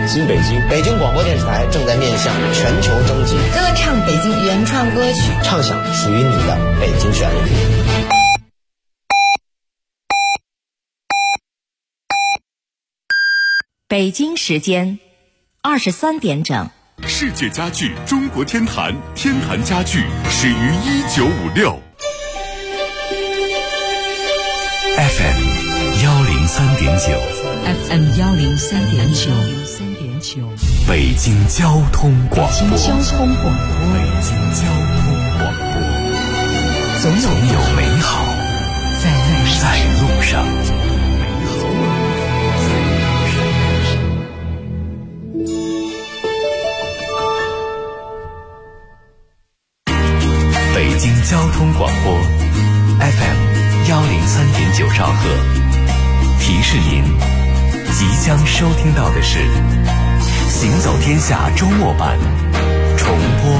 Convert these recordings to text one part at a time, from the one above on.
新北京，北京广播电视台正在面向全球征集歌唱北京原创歌曲， 唱响属于你的北京旋律。 北京时间23点整。 世界家具中国天坛，天坛家具始于1956。FM 103.9 FM 103.9 北京交通广播。 北京交通广播，总有美好在路上。 北京交通广播 FM 103.9兆赫，提示您即将收听到的是《行走天下》周末版重播。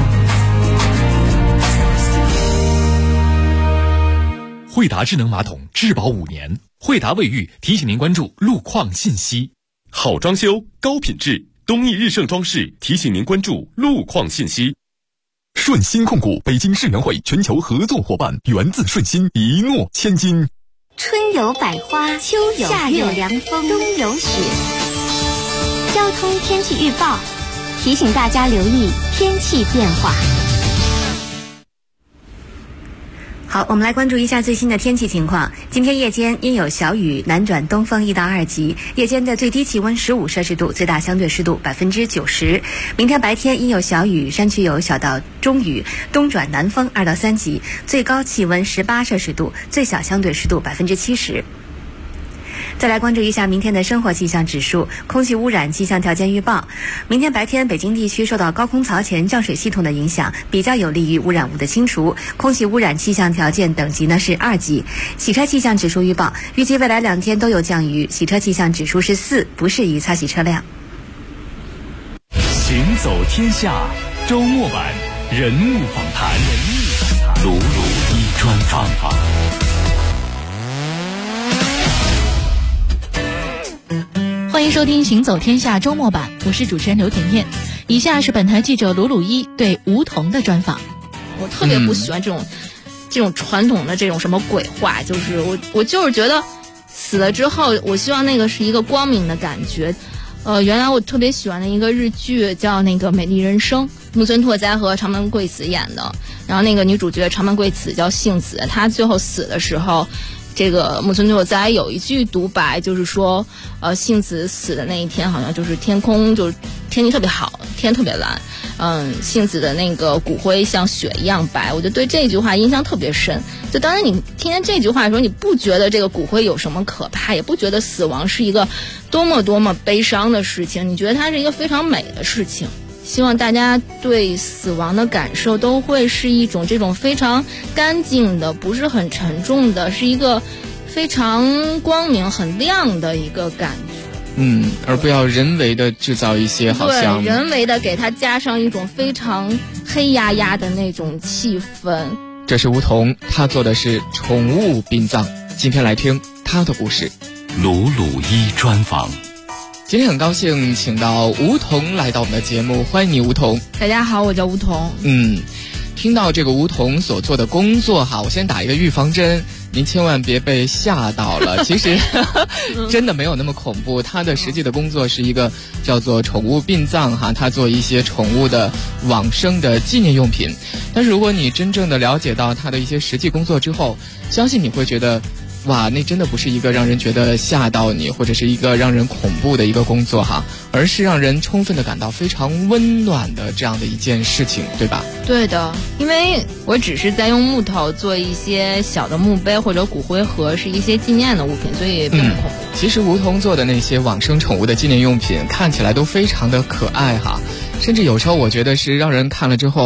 惠达智能马桶质保5年，惠达卫浴提醒您关注路况信息。好装修高品质，东义日盛装饰提醒您关注路况信息。顺鑫控股北京世园会全球合作伙伴，源自顺鑫，一诺千金。 春有百花，秋有夏有凉风，冬有雪。交通天气预报提醒大家留意天气变化。 好，我们来关注一下最新的天气情况。今天夜间阴有小雨，南转东风1到2级，夜间的最低气温15摄氏度，最大相对湿度90%。明天白天阴有小雨，山区有小到中雨，东转南风2到3级，最高气温18摄氏度，最小相对湿度70%。再来关注一下明天的生活气象指数。空气污染气象条件预报，明天白天北京地区受到高空槽前降水系统的影响，比较有利于污染物的清除，空气污染气象条件等级呢是2级。洗车气象指数预报，预计未来2天都有降雨，洗车气象指数是4，不适宜擦洗车辆。 行走天下周末版人物访谈，鲁鲁一专访。 欢迎收听行走天下周末版，我是主持人刘甜甜。以下是本台记者鲁鲁一对吴桐的专访。 我特别不喜欢这种传统的这种什么鬼话，就是我就是觉得死了之后，我希望那个是一个光明的感觉。原来我特别喜欢的一个日剧叫那个《美丽人生》，木村拓哉和长门贵子演的，然后那个女主角长门贵子叫幸子，她最后死的时候，这个木村拓哉有一句独白，就是说，幸子死的那一天好像就是天空就是天气特别好，天特别蓝，幸子的那个骨灰像雪一样白，我就对这句话印象特别深。就当然你听见这句话的时候，你不觉得这个骨灰有什么可怕，也不觉得死亡是一个多么悲伤的事情，你觉得它是一个非常美的事情。希望大家对死亡的感受都会是一种这种非常干净的，不是很沉重的，是一个非常光明很亮的一个感觉。 而不要人为的制造一些好像对人为的给它加上一种非常黑压压的那种气氛。 这是吴桐，他做的是宠物殡葬，今天来听他的故事。 鲁鲁一专访。 今天很高兴请到吴桐来到我们的节目，欢迎你吴桐。 大家好，我叫吴桐。 听到这个吴桐所做的工作哈，我先打一个预防针，您千万别被吓到了。其实真的没有那么恐怖，他的实际的工作是一个叫做宠物殡葬哈，他做一些宠物的往生的纪念用品。但是如果你真正的了解到他的一些实际工作之后，相信你会觉得哇，那真的不是一个让人觉得吓到你，或者是一个让人恐怖的一个工作哈，而是让人充分的感到非常温暖的这样的一件事情，对吧？ 对的，因为我只是在用木头做一些小的墓碑或者骨灰盒，是一些纪念的物品，所以并不恐怖。 其实吴桐做的那些往生宠物的纪念用品看起来都非常的可爱哈，甚至有时候我觉得是让人看了之后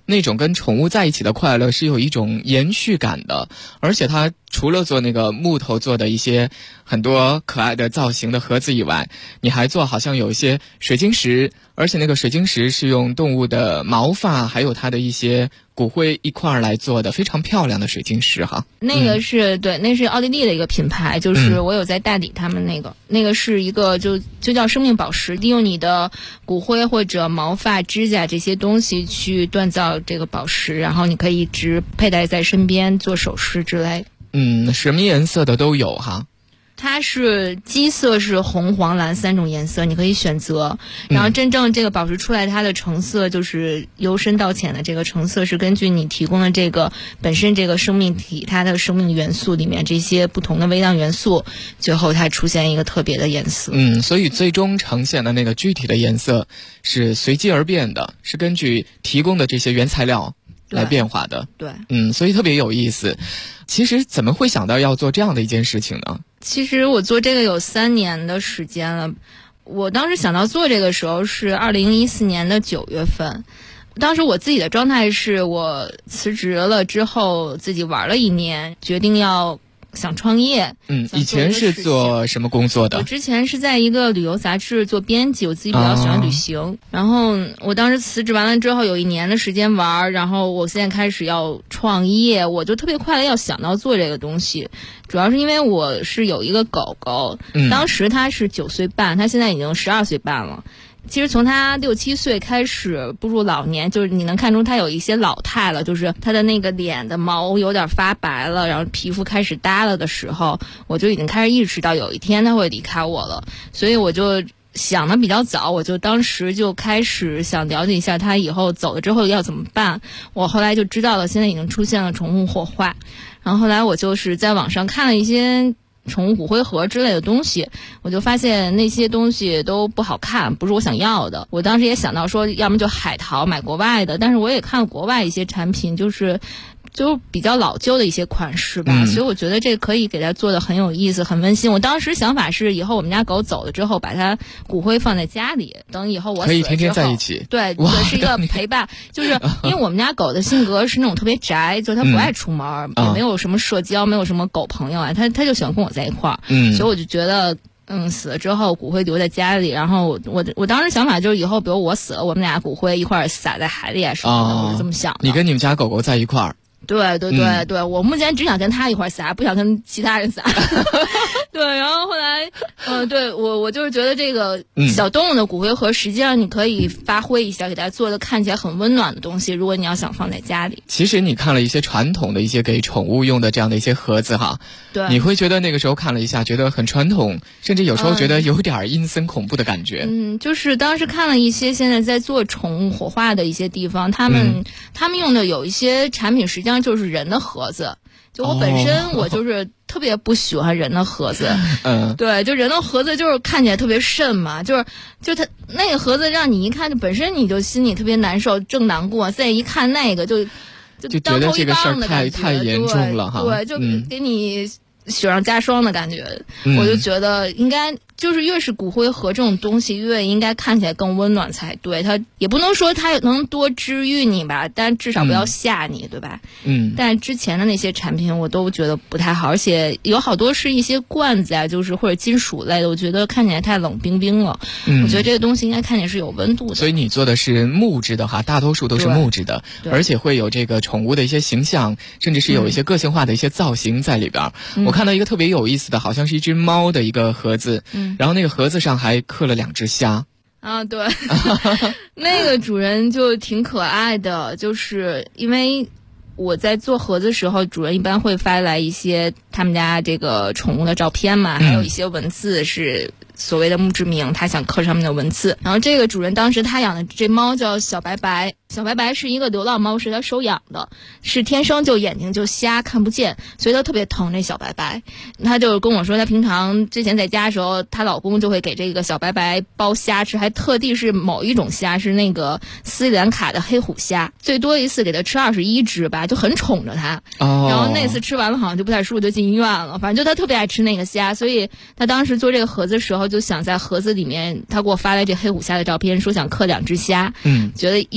那种跟宠物在一起的快乐是有一种延续感的。而且它除了做那个木头做的一些很多可爱的造型的盒子以外，你还做好像有一些水晶石，而且那个水晶石是用动物的毛发还有它的一些骨灰一块儿来做的，非常漂亮的水晶石哈。 那个是、对，那是奥地利的一个品牌，就是我有在代理他们那个是一个就叫生命宝石，利用你的骨灰或者毛发、指甲这些东西去锻造这个宝石，然后你可以一直佩戴在身边做首饰之类的。 什么颜色的都有哈。 它是基色是红、黄、蓝3种颜色，你可以选择。然后真正这个宝石出来，它的成色就是由深到浅的这个成色是根据你提供的这个本身这个生命体它的生命元素里面这些不同的微量元素，最后它出现一个特别的颜色。 所以最终呈现的那个具体的颜色是随机而变的，是根据提供的这些原材料来变化的。 对， 所以特别有意思。其实怎么会想到要做这样的一件事情呢？ 其实我做这个有3年的时间了。我当时想到做这个时候是2014年的9月份。当时我自己的状态是我辞职了之后自己玩了1年，决定要想创业。 以前是做什么工作的？ 我之前是在一个旅游杂志做编辑，我自己比较喜欢旅行。然后我当时辞职完了之后有1年的时间玩，然后我现在开始要创业，我就特别快的要想到做这个东西。主要是因为我是有一个狗狗，当时它是9岁半，它现在已经12岁半了。其实从他6、7岁开始步入老年，就是你能看出他有一些老态了，就是他的那个脸的毛有点发白了，然后皮肤开始耷了的时候，我就已经开始意识到有一天他会离开我了。所以我就想的比较早，我就当时就开始想了解一下他以后走了之后要怎么办。我后来就知道了，现在已经出现了宠物火化。然后后来我就是在网上看了一些宠物骨灰盒之类的东西，我就发现那些东西都不好看，不是我想要的。我当时也想到说要么就海淘买国外的，但是我也看国外一些产品就比较老旧的一些款式吧，所以我觉得这可以给它做的很有意思很温馨。我当时想法是以后我们家狗走了之后把它骨灰放在家里，等以后我死了之后可以天天在一起。 对，是一个陪伴。就是因为我们家狗的性格是那种特别宅，就它不爱出门，也没有什么社交，没有什么狗朋友啊，它就喜欢跟我在一块儿。所以我就觉得死了之后骨灰留在家里，然后我当时想法就是以后比如我死了，我们俩骨灰一块儿撒在海里啊什么的，我是这么想的。 你跟你们家狗狗在一块儿？ 对，我目前只想跟他一块撒，不想跟其他人撒。对，然后后来，对我就是觉得这个小动物的骨灰盒，实际上你可以发挥一下，给它做的看起来很温暖的东西。如果你要想放在家里， 其实你看了一些传统的一些给宠物用的这样的一些盒子哈， 对， 你会觉得那个时候看了一下，觉得很传统，甚至有时候觉得有点阴森恐怖的感觉。 就是当时看了一些现在在做宠物火化的一些地方，他们用的有一些产品实际上就是人的盒子。就我本身我就是特别不喜欢人的盒子。对，就人的盒子就是看起来特别瘆嘛，就它那个盒子让你一看就本身你就心里特别难受正难过，再一看那个就觉得这个事儿太严重了哈。 对，就给你雪上加霜的感觉。我就觉得应该就是越是骨灰盒这种东西越应该看起来更温暖才对，它也不能说它能多治愈你吧，但至少不要吓你，对吧？但之前的那些产品我都觉得不太好，而且有好多是一些罐子啊，就是或者金属类的，我觉得看起来太冷冰冰了。我觉得这个东西应该看起来是有温度的。 所以你做的是木质的哈，大多数都是木质的，而且会有这个宠物的一些形象，甚至是有一些个性化的一些造型在里边。我看到一个特别有意思的，好像是一只猫的一个盒子，然后那个盒子上还刻了2只虾。 对，那个主人就挺可爱的，就是因为我在做盒子的时候，主人一般会发来一些他们家这个宠物的照片嘛，还有一些文字是所谓的墓志铭，他想刻上面的文字。然后这个主人当时他养的这猫叫小白白，小白白是一个流浪猫，是他收养的，是天生就眼睛就瞎看不见，所以他特别疼这小白白。他就跟我说，他平常之前在家的时候，她老公就会给这个小白白剥虾吃，还特地是某一种虾，是那个斯里兰卡的黑虎虾，最多一次给他吃21只吧，就很宠着他。然后那次吃完了好像就不太舒服，就进医院了。反正就他特别爱吃那个虾，所以他当时做这个盒子的时候就想在盒子里面，他给我发来这黑虎虾的照片，说想刻2只虾，觉得1只不够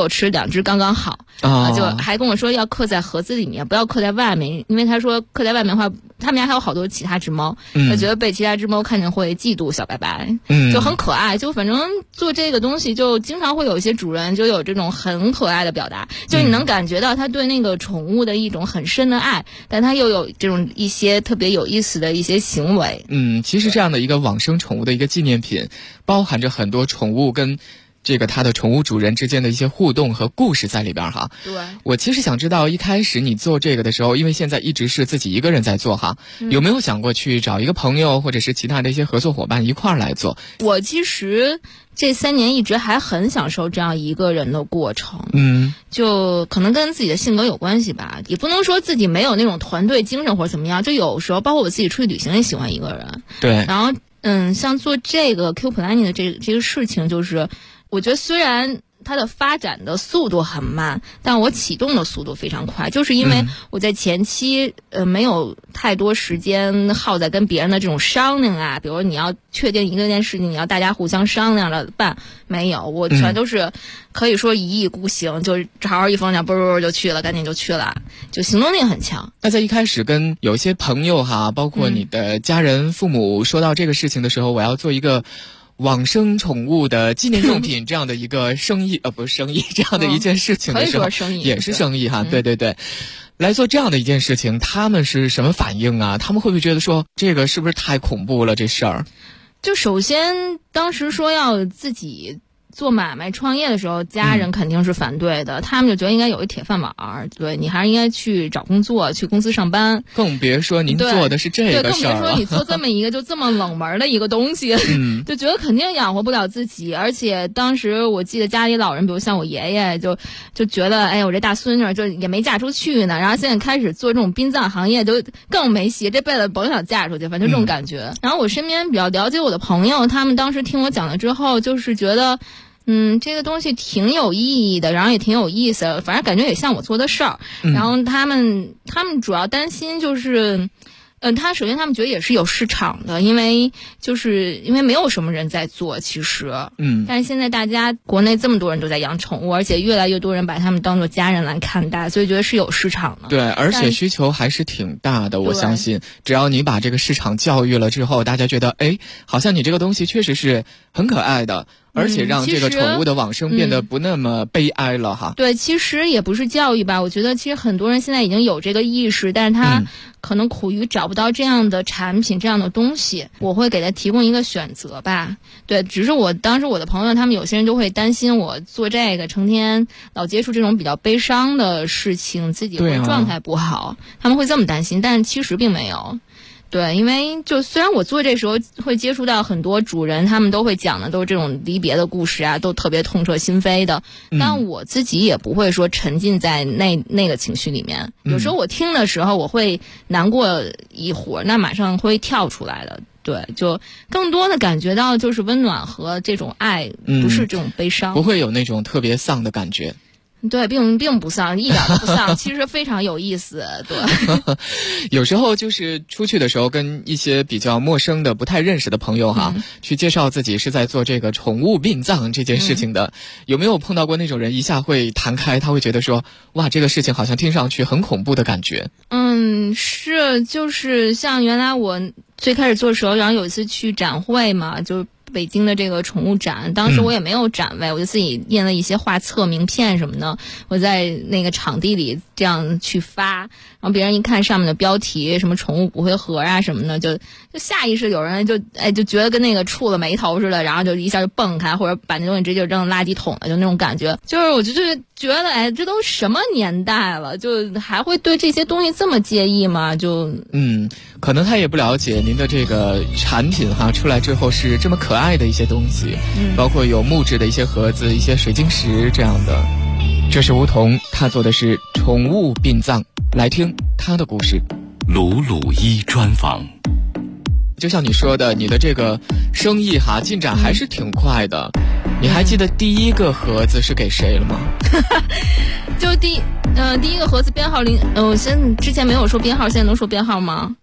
吃2只刚刚好就还跟我说要刻在盒子里面，不要刻在外面，因为他说刻在外面的话，他们家还有好多其他只猫，他觉得被其他只猫看见会嫉妒小白白，就很可爱。就反正做这个东西，就经常会有一些主人就有这种很可爱的表达，就你能感觉到他对那个宠物的一种很深的爱，但他又有这种一些特别有意思的一些行为。 其实这样的一个往生宠物的一个纪念品，包含着很多宠物跟这个它的宠物主人之间的一些互动和故事在里边哈。 对， 我其实想知道一开始你做这个的时候，因为现在一直是自己一个人在做哈，有没有想过去找一个朋友或者是其他的一些合作伙伴一块儿来做？ 我其实这3年一直还很享受这样一个人的过程，就可能跟自己的性格有关系吧，也不能说自己没有那种团队精神或者怎么样，就有时候包括我自己出去旅行也喜欢一个人。 对， 然后像做这个 Q Planning 的这个事情，就是我觉得虽然它的发展的速度很慢，但我启动的速度非常快，就是因为我在前期没有太多时间耗在跟别人的这种商量啊，比如你要确定一件事情，你要大家互相商量着办，没有，我全都是可以说一意孤行，就正好一封讲啵就去了，赶紧就去了，就行动力很强。 那在一开始跟有些朋友哈，包括你的家人、父母说到这个事情的时候，我要做一个往生宠物的纪念用品这样的一个生意不是生意这样的一件事情的时候， 可以说生意也是生意哈，对，来做这样的一件事情，他们是什么反应啊？他们会不会觉得说这个是不是太恐怖了这事儿？ 就首先当时说要自己做买卖创业的时候，家人肯定是反对的，他们就觉得应该有一铁饭碗，对，你还是应该去找工作，去公司上班。 更别说您做的是这个事儿了， 对，更别说你做这么一个就这么冷门的一个东西，就觉得肯定养活不了自己。而且当时我记得家里老人，比如像我爷爷，就觉得哎，我这大孙女就也没嫁出去呢，然后现在开始做这种殡葬行业，就更没戏，这辈子甭想嫁出去，反正这种感觉。然后我身边比较了解我的朋友，他们当时听我讲了之后，就是觉得这个东西挺有意义的，然后也挺有意思的，反正感觉也像我做的事儿。然后他们主要担心就是，首先他们觉得也是有市场的，因为没有什么人在做，其实，但是现在大家国内这么多人都在养宠物，而且越来越多人把他们当做家人来看待，所以觉得是有市场的。 对，而且需求还是挺大的，我相信，只要你把这个市场教育了之后，大家觉得，哎，好像你这个东西确实是很可爱的。而且让这个宠物的往生变得不那么悲哀了哈。 对，其实也不是教育吧，我觉得其实很多人现在已经有这个意识，但是他可能苦于找不到这样的产品、这样的东西。我会给他提供一个选择吧。对，只是当时我的朋友他们有些人就会担心我做这个，成天老接触这种比较悲伤的事情，自己会状态不好，他们会这么担心，但是其实并没有。对，因为就虽然我做这时候会接触到很多主人，他们都会讲的都是这种离别的故事啊，都特别痛彻心扉的，但我自己也不会说沉浸在那个情绪里面。有时候我听的时候我会难过一会儿，那马上会跳出来的。对，就更多的感觉到就是温暖和这种爱，不是这种悲伤， 不会有那种特别丧的感觉。 对，并不丧，一点都不丧，其实非常有意思。对， 有时候就是出去的时候，跟一些比较陌生的、不太认识的朋友哈，去介绍自己是在做这个宠物殡葬这件事情的，有没有碰到过那种人一下会弹开，他会觉得说，哇，这个事情好像听上去很恐怖的感觉？ 是，就是像原来我最开始做的时候，然后有一次去展会嘛，就北京的这个宠物展，当时我也没有展位，我就自己印了一些画册、名片什么的，我在那个场地里这样去发，然后别人一看上面的标题，什么宠物骨灰盒啊什么的，就下意识有人就觉得跟那个触了眉头似的，然后就一下就蹦开，或者把那东西直接就扔垃圾桶了，就那种感觉。就是我就是觉得，哎，这都什么年代了，就还会对这些东西这么介意吗？ 可能他也不了解您的这个产品哈，出来之后是这么可爱的一些东西，包括有木质的一些盒子、一些水晶石这样的。这是梧桐，他做的是宠物殡葬，来听他的故事。 鲁鲁一专访。 就像你说的，你的这个生意哈进展还是挺快的。你还记得第一个盒子是给谁了吗？ 就第一个盒子编号我之前没有说编号，现在能说编号吗？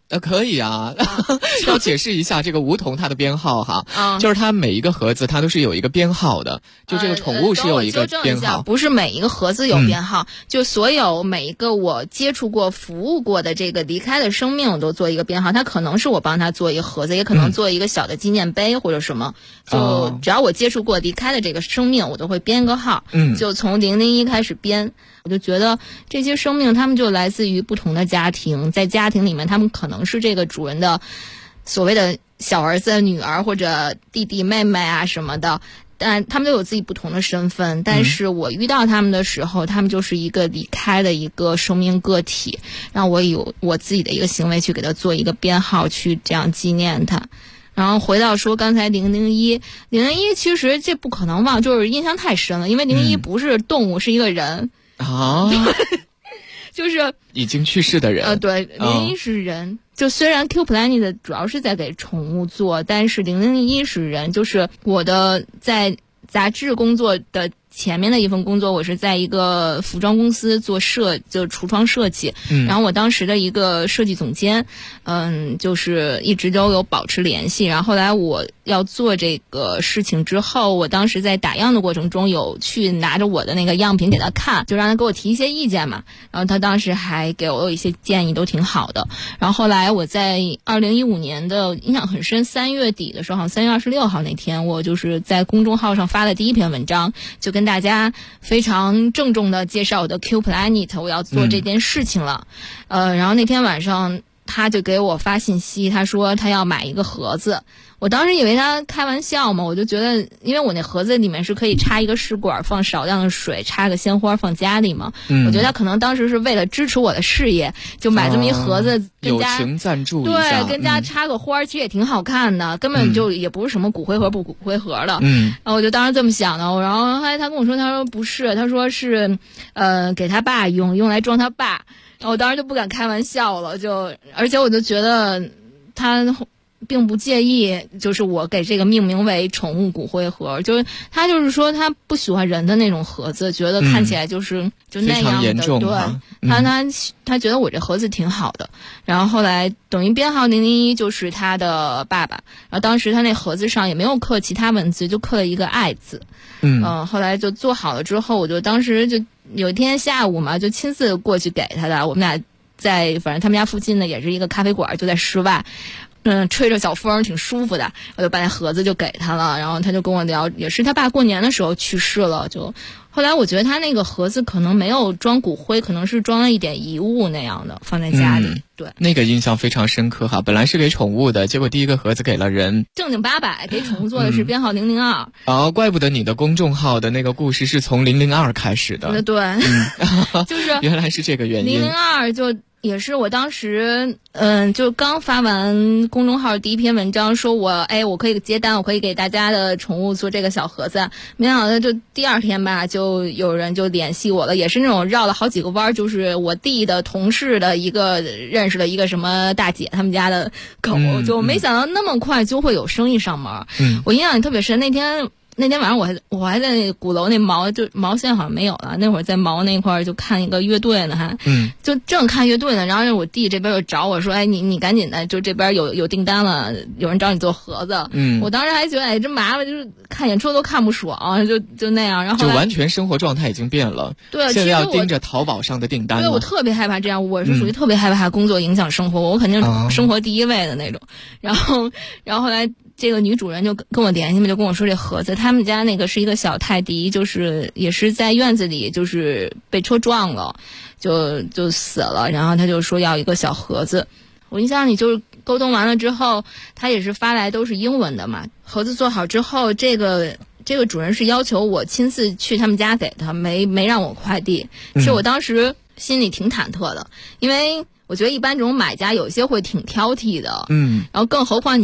可以啊，要解释一下这个梧桐它的编号哈，就是它每一个盒子它都是有一个编号的，就这个宠物是有一个编号， 不是每一个盒子有编号，就所有每一个我接触过、服务过的这个离开的生命，我都做一个编号。它可能是我帮他做一个盒子，也可能做一个小的纪念碑或者什么，就只要我接触过离开的这个生命，我都会编个号，就从001开始编。我就觉得这些生命他们就来自于不同的家庭，在家庭里面他们可能是这个主人的所谓的小儿子、女儿或者弟弟妹妹啊什么的，但他们都有自己不同的身份，但是我遇到他们的时候，他们就是一个离开的一个生命个体，让我有我自己的一个行为去给他做一个编号，去这样纪念他。然后回到说刚才001，其实这不可能忘，就是印象太深了，因为001不是动物，是一个人啊，就是已经去世的人。 对，001是人。就虽然 Q Planet 主要是在给宠物做，但是001是人，就是我的在杂志工作的前面的一份工作，我是在一个服装公司做就橱窗设计，然后我当时的一个设计总监，就是一直都有保持联系。然后后来我要做这个事情之后，我当时在打样的过程中有去拿着我的那个样品给他看，就让他给我提一些意见嘛。然后他当时还给我有一些建议，都挺好的。然后后来我在2015年的印象很深，3月底的时候，好像3月26号那天，我就是在公众号上发了第一篇文章，就跟大家非常郑重的介绍我的 Q Planet， 我要做这件事情了。然后那天晚上他就给我发信息，他说他要买一个盒子。我当时以为他开玩笑嘛，我就觉得，因为我那盒子里面是可以插一个试管，放少量的水，插个鲜花放家里嘛。我觉得他可能当时是为了支持我的事业，就买这么一盒子，跟家友情赞助一下， 对，跟家插个花，其实也挺好看的，根本就也不是什么骨灰盒不骨灰盒的。然后我就当时这么想的，然后后来他跟我说，他说不是，他说是给他爸用来装他爸。然后我当时就不敢开玩笑了，而且我就觉得他并不介意，就是我给这个命名为宠物骨灰盒，就是他就是说他不喜欢人的那种盒子，觉得看起来就那样的，对，他觉得我这盒子挺好的。然后后来等于编号001就是他的爸爸，然后当时他那盒子上也没有刻其他文字，就刻了一个爱字。后来就做好了之后，我就当时就有一天下午嘛，就亲自过去给他的。我们俩反正他们家附近呢也是一个咖啡馆，就在室外。吹着小风挺舒服的，我就把那盒子就给他了，然后他就跟我聊，也是他爸过年的时候去世了，就后来我觉得他那个盒子可能没有装骨灰，可能是装了一点遗物那样的放在家里。对， 那个印象非常深刻哈，本来是给宠物的，结果第一个盒子给了人， 正经800给宠物做的是编号002。 怪不得你的公众号的那个故事是从002开始的。 对，就是原来是这个原因。 002就也是我当时就刚发完公众号第一篇文章，说我可以接单，我可以给大家的宠物做这个小盒子。没想到就第二天吧，就有人就联系我了，也是那种绕了好几个弯，就是我弟的同事的一个认识的一个什么大姐，他们家的狗，就没想到那么快就会有生意上门。我印象也特别深，那天晚上我还在鼓楼那毛线好像没有了，那会儿在毛那块儿就看一个乐队呢，就正看乐队呢，然后我弟这边就找我说，你赶紧的，就这边有订单了，有人找你做盒子。我当时还觉得真麻烦，就是看演出都看不爽，就那样。然后就完全生活状态已经变了。 对， 现在要盯着淘宝上的订单了。 对，我特别害怕这样，我是属于特别害怕工作影响生活，我肯定生活第一位的那种。然后后来这个女主人就跟我联系嘛，就跟我说这盒子，他们家那个是一个小泰迪，就是也是在院子里就是被车撞了，就死了，然后他就说要一个小盒子。我印象里就是沟通完了之后，他也是发来都是英文的嘛。盒子做好之后，这个主人是要求我亲自去他们家给他，没让我快递。其实我当时心里挺忐忑的，因为我觉得一般这种买家有些会挺挑剔的，然后更何况你去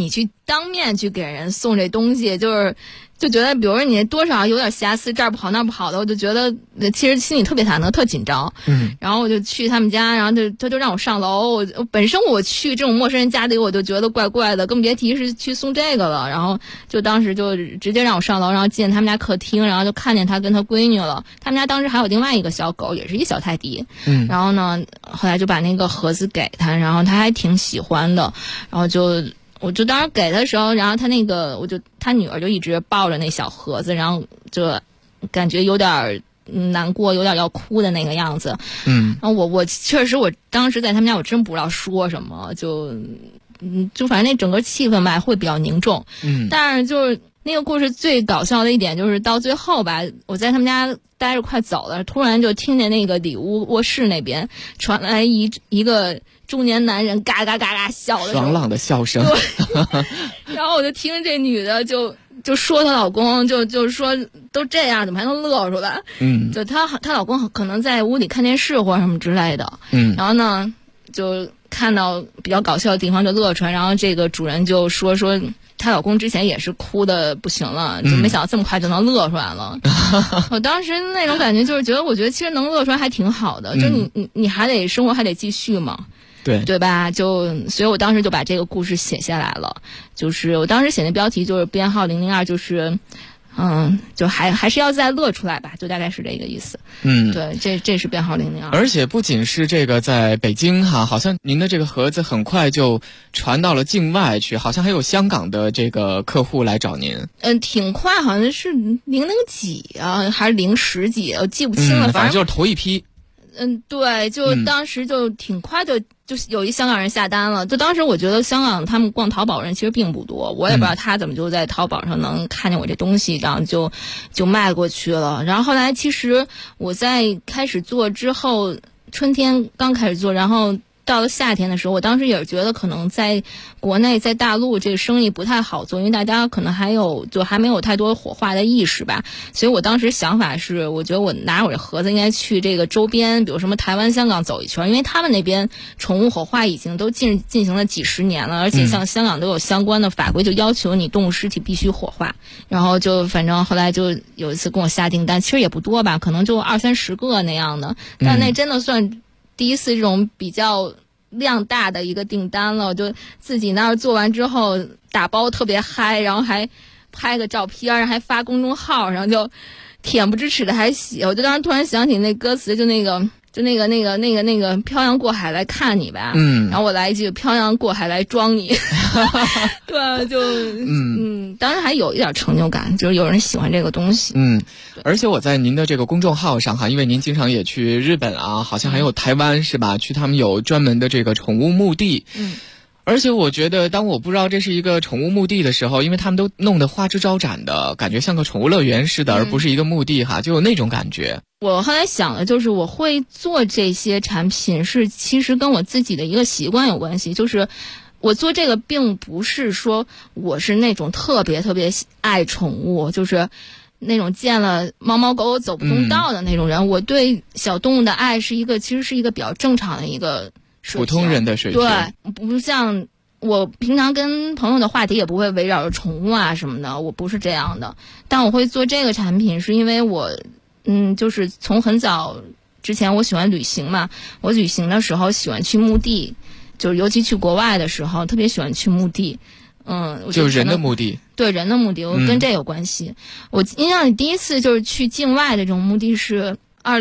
当面去给人送这东西，就觉得，比如说你多少有点瑕疵，这儿不好那儿不好的，我就觉得其实心里特别忐忑，特紧张。然后我就去他们家，然后他就让我上楼。我本身我去这种陌生人家里，我就觉得怪怪的，更别提是去送这个了。然后就当时就直接让我上楼，然后进他们家客厅，然后就看见他跟他闺女了。他们家当时还有另外一个小狗，也是一小泰迪。然后呢，后来就把那个盒子给他，然后他还挺喜欢的，然后我就当时给他的时候，然后他女儿就一直抱着那小盒子，然后就感觉有点难过，有点要哭的那个样子。然后我确实我当时在他们家，我真不知道说什么，就反正那整个气氛吧会比较凝重。但是就是那个故事最搞笑的一点就是到最后吧，我在他们家待着快走了，突然就听见那个里屋卧室那边传来一个中年男人嘎嘎嘎嘎笑的爽朗的笑声。 然后我就听这女的就说她老公就说都这样怎么还能乐出来？就她老公可能在屋里看电视或者什么之类的。然后呢就看到比较搞笑的地方就乐出来，然后这个主人就说她老公之前也是哭的不行了，就没想到这么快就能乐出来了。我当时那种感觉就是我觉得其实能乐出来还挺好的，就你还得生活还得继续嘛。对吧？所以我当时就把这个故事写下来了。就是我当时写的标题就是编号002，就是就还是要再乐出来吧，就大概是这个意思。对，这是编号002。 而且不仅是这个在北京哈，好像您的这个盒子很快就传到了境外去，好像还有香港的这个客户来找您。 挺快，好像是00几啊，还是010几，我记不清了。 反正就是头一批。 对，就当时就挺快就是有一香港人下单了。就当时我觉得香港他们逛淘宝人其实并不多，我也不知道他怎么就在淘宝上能看见我这东西，然后就卖过去了。然后后来其实我在开始做之后，春天刚开始做，然后到了夏天的时候，我当时也是觉得可能在国内在大陆这个生意不太好做，因为大家可能还没有太多火化的意识吧。所以我当时想法是，我觉得我拿我这盒子应该去这个周边，比如什么台湾、香港走一圈，因为他们那边宠物火化已经都进行了几十年了，而且像香港都有相关的法规，就要求你动物尸体必须火化。然后就反正后来就有一次跟我下订单，其实也不多吧，可能就20-30个那样的，但那真的算第一次这种比较量大的一个订单了。我就自己那儿做完之后打包特别嗨，然后还拍个照片，还发公众号，然后就恬不知耻的还写。我就当时突然想起那歌词，就那个漂洋过海来看你吧，然后我来一句漂洋过海来装你。对，就当时还有一点成就感，就是有人喜欢这个东西。 而且我在您的这个公众号上哈，因为您经常也去日本啊，好像还有台湾是吧？去他们有专门的这个宠物墓地。而且我觉得当我不知道这是一个宠物墓地的时候，因为他们都弄得花枝招展的，感觉像个宠物乐园似的，而不是一个墓地哈，就有那种感觉。 我后来想的就是我会做这些产品是其实跟我自己的一个习惯有关系，就是我做这个并不是说我是那种特别特别爱宠物，就是那种见了猫猫狗狗走不动道的那种人。我对小动物的爱其实是一个比较正常的一个普通人的水平。 对，不像我平常跟朋友的话题也不会围绕着宠物啊什么的，我不是这样的。但我会做这个产品是因为我就是从很早之前我喜欢旅行嘛，我旅行的时候喜欢去墓地，就是尤其去国外的时候特别喜欢去墓地。 就人的墓地。 对，人的墓地，我跟这有关系。我印象里第一次就是去境外的这种墓地是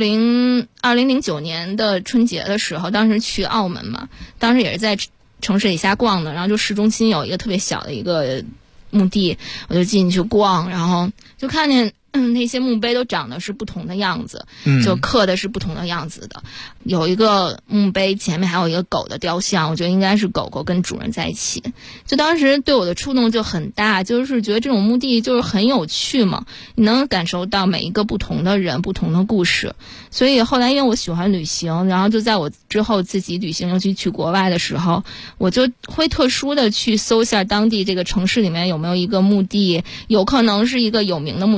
2009年的春节的时候，当时去澳门嘛，当时也是在城市里瞎逛的，然后就市中心有一个特别小的一个墓地，我就进去逛，然后就看见那些墓碑都长得是不同的样子，就刻的是不同的样子的。有一个墓碑前面还有一个狗的雕像，我觉得应该是狗狗跟主人在一起。就当时对我的触动就很大，就是觉得这种墓地就是很有趣嘛，你能感受到每一个不同的人不同的故事。所以后来因为我喜欢旅行，然后就在我之后自己旅行尤其去国外的时候，我就会特殊的去搜一下当地这个城市里面有没有一个墓地，有可能是一个有名的墓地，比如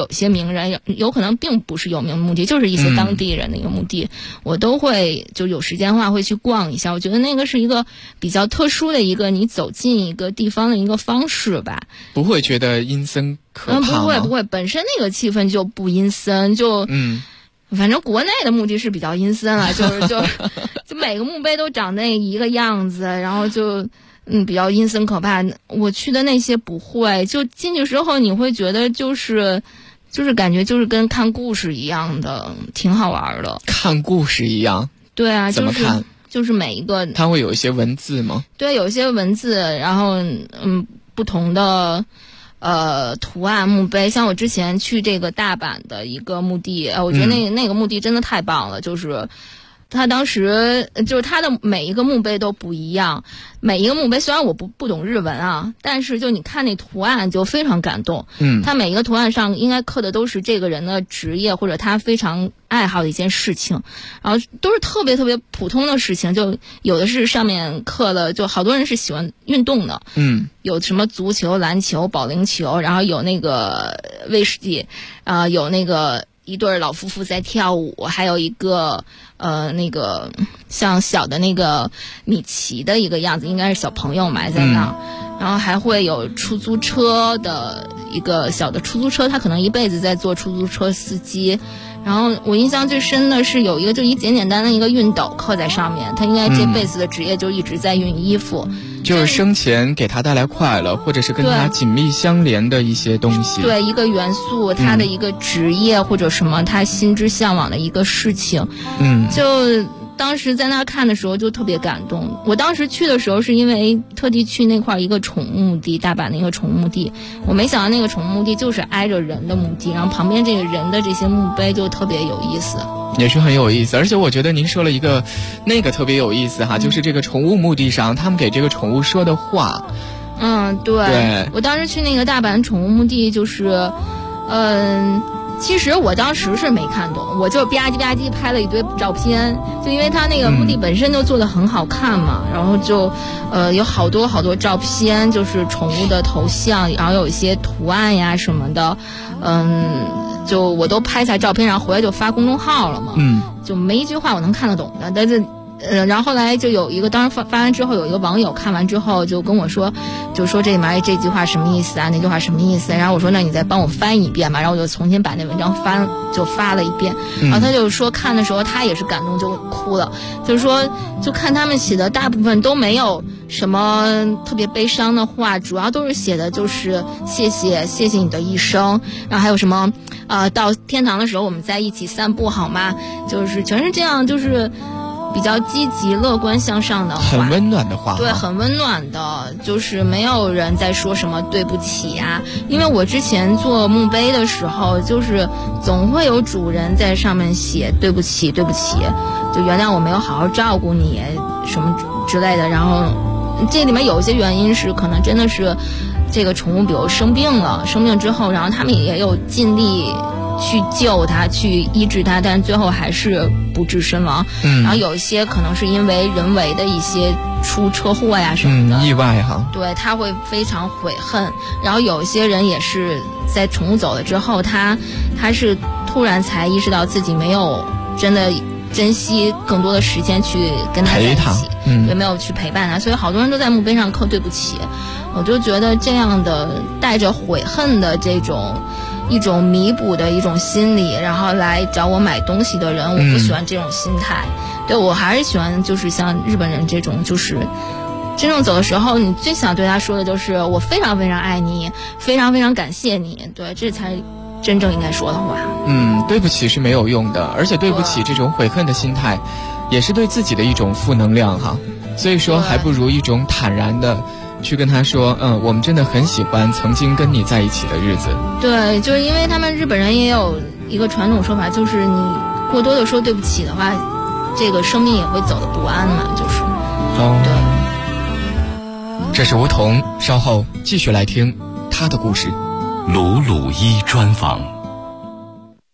些名人，有可能并不是有名墓地，就是一些当地人的一个墓地，我都会就有时间的话会去逛一下。我觉得那个是一个比较特殊的一个你走进一个地方的一个方式吧。 不会觉得阴森可怕吗？ 不会，本身那个气氛就不阴森，反正国内的墓地是比较阴森了，就每个墓碑都长那一个样子，然后就比较阴森可怕。我去的那些不会，就进去之后你会觉得就是感觉就是跟看故事一样的，挺好玩的。 看故事一样？ 对啊， 怎么看？ 就是每一个它会有一些文字吗？对， 有一些文字，然后不同的图案墓碑。像我之前去这个大阪的一个墓地，我觉得那个墓地真的太棒了，就是他当时就是他的每一个墓碑都不一样，每一个墓碑虽然我不懂日文啊，但是就你看那图案就非常感动。他每一个图案上应该刻的都是这个人的职业或者他非常爱好的一件事情，然后都是特别特别普通的事情，就有的是上面刻了，就好多人是喜欢运动的，有什么足球、篮球、保龄球，然后有那个威士忌，有那个一对老夫妇在跳舞，还有一个那个像小的那个米奇的一个样子，应该是小朋友埋在那儿。然后还会有出租车的一个小的出租车，他可能一辈子在做出租车司机。然后我印象最深的是有一个就一简单的一个熨斗刻在上面，他应该这辈子的职业就一直在熨衣服， 就是生前给他带来快乐或者是跟他紧密相连的一些东西。 对，一个元素，他的一个职业或者什么他心之向往的一个事情。就当时在那儿看的时候就特别感动。我当时去的时候是因为特地去那块一个宠物墓地，大阪的一个宠物墓地，我没想到那个宠物墓地就是挨着人的墓地，然后旁边这个人的这些墓碑就特别有意思， 也是很有意思。而且我觉得您说了一个那个特别有意思哈，就是这个宠物墓地上他们给这个宠物说的话。对， 我当时去那个大阪宠物墓地就是其实我当时是没看懂，我就吧唧吧唧拍了一堆照片，就因为它那个墓地本身就做得很好看嘛，然后就有好多好多照片，就是宠物的头像，然后有一些图案呀什么的，就我都拍下照片，然后回来就发公众号了嘛，就没一句话我能看得懂的，但是然后后来就有一个，当时发完之后，有一个网友看完之后就跟我说，就说这里面这句话什么意思啊，那句话什么意思？然后我说那你再帮我翻一遍吧，然后我就重新把那文章发了一遍。然后他就说看的时候他也是感动就哭了，就是说就看他们写的大部分都没有什么特别悲伤的话，主要都是写的就是谢谢你的一生，然后还有什么到天堂的时候我们在一起散步好吗？就是全是这样，就是比较积极乐观向上的话， 很温暖的话。 对，很温暖的，就是没有人在说什么对不起呀。因为我之前做墓碑的时候，就是总会有主人在上面写对不起，就原谅我没有好好照顾你什么之类的。然后这里面有一些原因是可能真的是这个宠物比如生病之后，然后他们也有尽力去救它，去医治它，但最后还是不治身亡。然后有一些可能是因为人为的一些出车祸呀什么的， 意外哈。 对，他会非常悔恨。然后有一些人也是在宠物走了之后，他是突然才意识到自己没有真的珍惜更多的时间去跟他在一起，也没有去陪伴他，所以好多人都在墓碑上刻对不起。我就觉得这样的带着悔恨的这种一种弥补的一种心理，然后来找我买东西的人，我不喜欢这种心态。对，我还是喜欢就是像日本人这种，就是真正走的时候你最想对他说的就是我非常非常爱你，非常非常感谢你。对，这才真正应该说的话。 对不起是没有用的，而且对不起这种悔恨的心态也是对自己的一种负能量哈。所以说还不如一种坦然的去跟他说，我们真的很喜欢曾经跟你在一起的日子。 对，就是因为他们日本人也有一个传统说法，就是你过多的说对不起的话，这个生命也会走得不安嘛，就是。对。 这是梧桐，稍后继续来听他的故事。 鲁鲁一专访。优美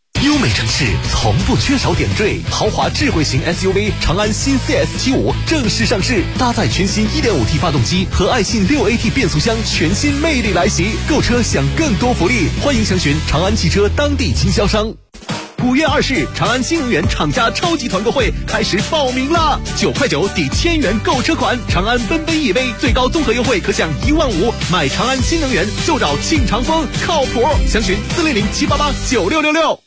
美城市从不缺少点缀，豪华智慧型 SUV 长安新 CS75 正式上市，搭载全新 1.5T 发动机和爱信 6AT 变速箱，全新魅力来袭。购车享更多福利，欢迎详询长安汽车当地经销商。5月20日，长安新能源厂家超级团购会开始报名啦！9块9抵1000元购车款，长安奔奔 EV 最高综合优惠可享15000，买长安新能源就找庆长风，靠谱！详询400-788-9666。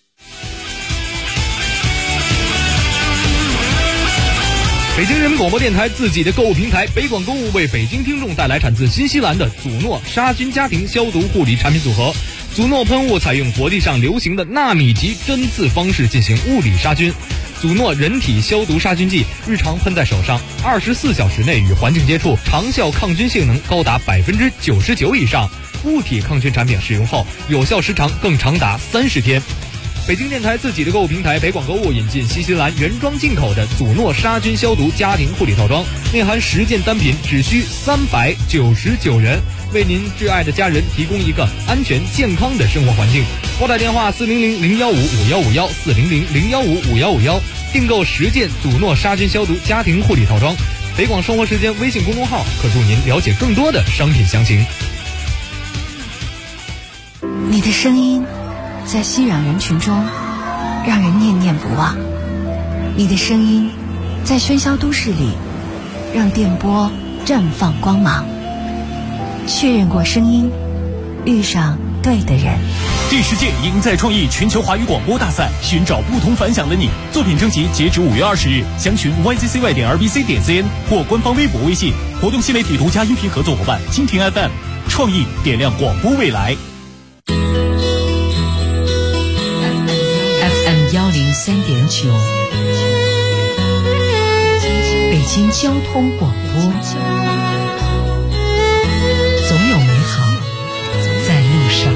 北京人民广播电台自己的购物平台北广购物为北京听众带来产自新西兰的祖诺杀菌家庭消毒护理产品组合。祖诺喷雾采用国际上流行的纳米级针刺方式进行物理杀菌。祖诺人体消毒杀菌剂日常喷在手上，24小时内与环境接触，长效抗菌性能高达99%以上。物体抗菌产品使用后，有效时长更长达30天。北京电台自己的购物平台北广购物引进新西兰原装进口的祖诺杀菌消毒家庭护理套装，内含10件单品，只需399元，为您挚爱的家人提供一个安全健康的生活环境。拨打电话400-015-5151 400-015-5151，订购10件祖诺杀菌消毒家庭护理套装。北广生活时间微信公众号可助您了解更多的商品详情。 你的声音在熙攘人群中让人念念不忘，你的声音在喧嚣都市里让电波绽放光芒。确认过声音，遇上对的人。 第10届赢在创意全球华语广播大赛，寻找不同凡响的你。作品征集截止5月20日，详询 yccy.rbc.cn 或官方微博微信。活动新媒体独家音频合作伙伴蜻蜓 FM， 创意点亮广播未来。 FM 103.9，北京交通广播，总有美好在路上。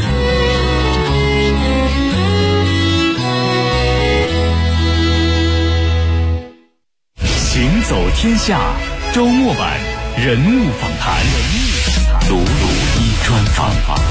行走天下周末版人物访谈，鲁鲁一专访。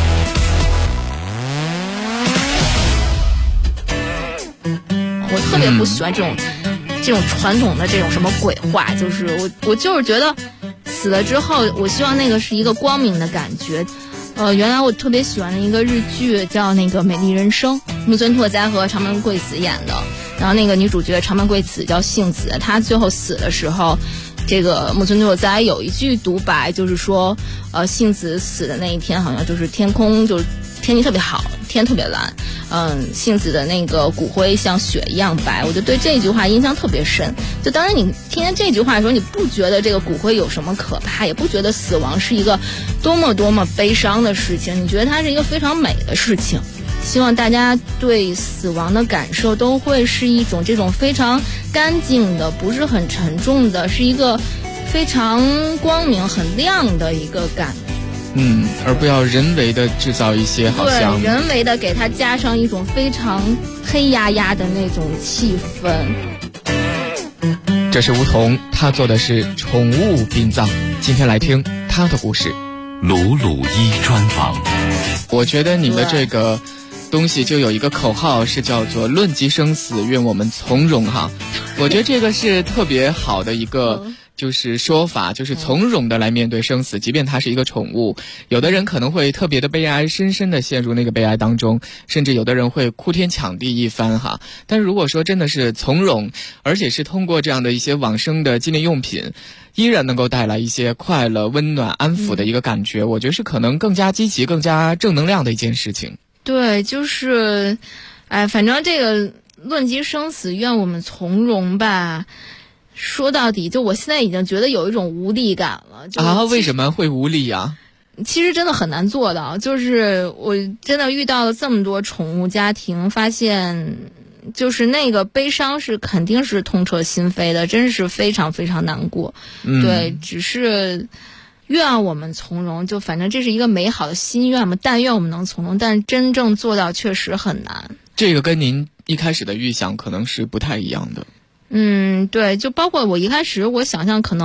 我特别不喜欢这种传统的这种什么鬼话，就是我就是觉得死了之后，我希望那个是一个光明的感觉。原来我特别喜欢的一个日剧叫那个《美丽人生》，木村拓哉和长门贵子演的。然后那个女主角长门贵子叫幸子，她最后死的时候，这个木村拓哉有一句独白，就是说，幸子死的那一天好像就是天空就是天气特别好，天特别蓝，幸子的那个骨灰像雪一样白，我就对这句话印象特别深。就当然你听见这句话的时候，你不觉得这个骨灰有什么可怕，也不觉得死亡是一个多么多么悲伤的事情，你觉得它是一个非常美的事情。希望大家对死亡的感受都会是一种这种非常干净的，不是很沉重的，是一个非常光明很亮的一个感觉。 而不要人为的制造一些好像对人为的给它加上一种非常黑压压的那种气氛。 这是梧桐，他做的是宠物殡葬。今天来听他的故事。 鲁鲁一专访。 我觉得你的这个东西就有一个口号，是叫做论及生死愿我们从容哈。我觉得这个是特别好的一个就是说法，就是从容的来面对生死，即便它是一个宠物。有的人可能会特别的悲哀，深深的陷入那个悲哀当中，甚至有的人会哭天抢地一番哈。但如果说真的是从容，而且是通过这样的一些往生的纪念用品，依然能够带来一些快乐、温暖、安抚的一个感觉，我觉得是可能更加积极、更加正能量的一件事情。 对，就是反正这个论及生死愿我们从容吧，说到底就我现在已经觉得有一种无力感了。 为什么会无力啊？ 其实真的很难做到，就是我真的遇到了这么多宠物家庭，发现就是那个悲伤是肯定是痛彻心扉的，真是非常非常难过。对，只是愿我们从容，就反正这是一个美好的心愿嘛，但愿我们能从容，但真正做到确实很难。 这个跟您一开始的预想可能是不太一样的。 对，就包括我一开始我想象可能